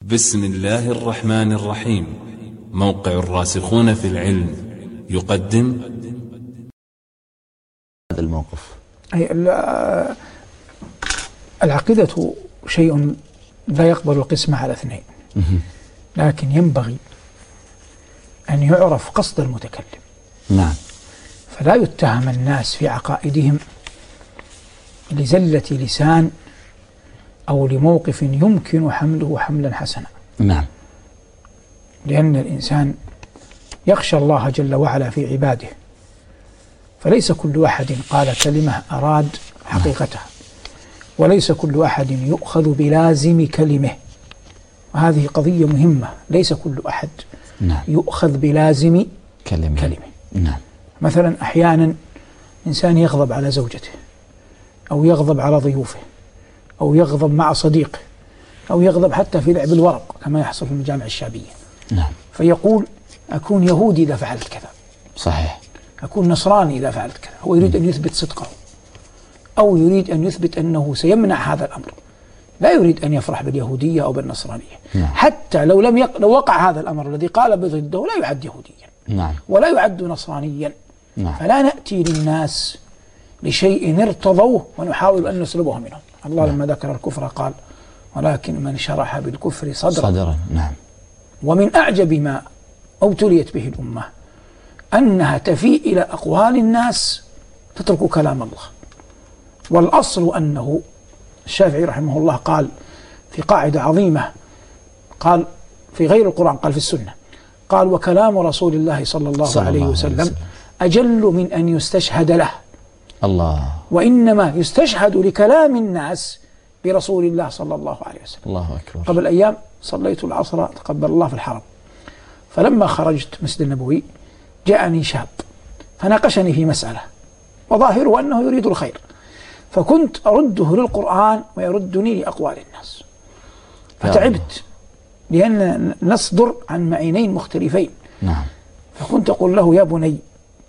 بسم الله الرحمن الرحيم. موقع الراسخون في العلم يقدم هذا الموقف. العقيدة شيء لا يقبل القسمة على اثنين، لكن ينبغي أن يعرف قصد المتكلم. نعم. فلا يتهم الناس في عقائدهم لزلة لسان أو لموقف يمكن حمله حملا حسنا. نعم. لأن الإنسان يخشى الله جل وعلا في عباده، فليس كل أحد قال كلمة أراد حقيقتها، وليس كل أحد يؤخذ بلازم كلمه، وهذه قضية مهمة. ليس كل أحد يؤخذ بلازم كلمه. نعم. مثلا أحيانا إنسان يغضب على زوجته، أو يغضب على ضيوفه، أو يغضب مع صديقه، أو يغضب حتى في لعب الورق كما يحصل في المجامع الشعبية. نعم. فيقول أكون يهودي إذا فعلت كذا، صحيح، أكون نصراني إذا فعلت كذا. هو يريد أن يثبت صدقه، أو يريد أن يثبت أنه سيمنع هذا الأمر، لا يريد أن يفرح باليهودية أو بالنصرانية. نعم. حتى لو وقع هذا الأمر الذي قال بضده لا يعد يهوديا. نعم. ولا يعد نصرانيا. نعم. فلا نأتي للناس لشيء ارتضوه ونحاول أن نسلبه منهم. الله لما ذكر الكفر قال ولكن من شرح بالكفر صدرا. نعم. ومن أعجب ما ابتليت به الأمة أنها تفيء إلى أقوال الناس تترك كلام الله. والأصل أنه الشافعي رحمه الله قال في قاعدة عظيمة، قال في غير القرآن، قال في السنة، قال وكلام رسول الله صلى الله عليه وسلم أجل من أن يستشهد له. الله. وإنما يستشهد لكلام الناس برسول الله صلى الله عليه وسلم. الله أكبر. قبل أيام صليت العصر تقبل الله في الحرم، فلما خرجت مسجد النبوي جاءني شاب فناقشني في مسألة وظاهره أنه يريد الخير، فكنت أرده للقرآن ويردني لأقوال الناس، فتعبت لأن نصدر عن معينين مختلفين. نعم. فكنت أقول له يا بني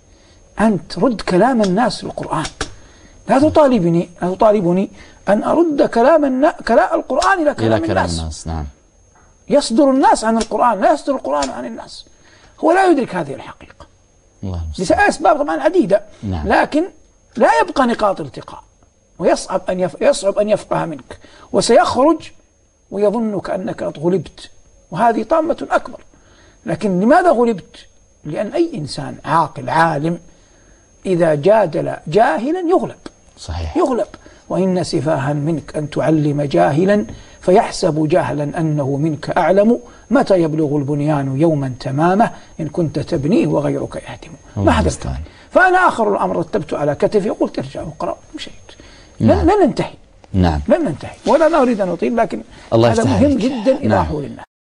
أنت رد كلام الناس للقرآن، لا تطالبني أن أرد كلام القرآن إلى كلام الناس. نعم. يصدر الناس عن القرآن، لا يصدر القرآن عن الناس. هو لا يدرك هذه الحقيقة لأسباب طبعا عديدة. نعم. لكن لا يبقى نقاط التقاء، ويصعب أن يفقه منك، وسيخرج ويظنك أنك غلبت، وهذه طامة أكبر. لكن لماذا غلبت؟ لأن أي إنسان عاقل عالم إذا جادل جاهلا يغلب. صحيح. يغلب. وإن سفاها منك أن تعلم جاهلا فيحسب جهلا أنه منك أعلم، متى يبلغ البنيان يوما تمامه إن كنت تبنيه وغيرك يهدم. ما حدث. فأنا آخر الأمر رتبت على كتفي وقلت ارجع واقرأ ومشيت. لن ننتهي. نعم. لن ننتهي، ولا نريد أن نطيل، لكن هذا مهم جدا إيضاحه للناس.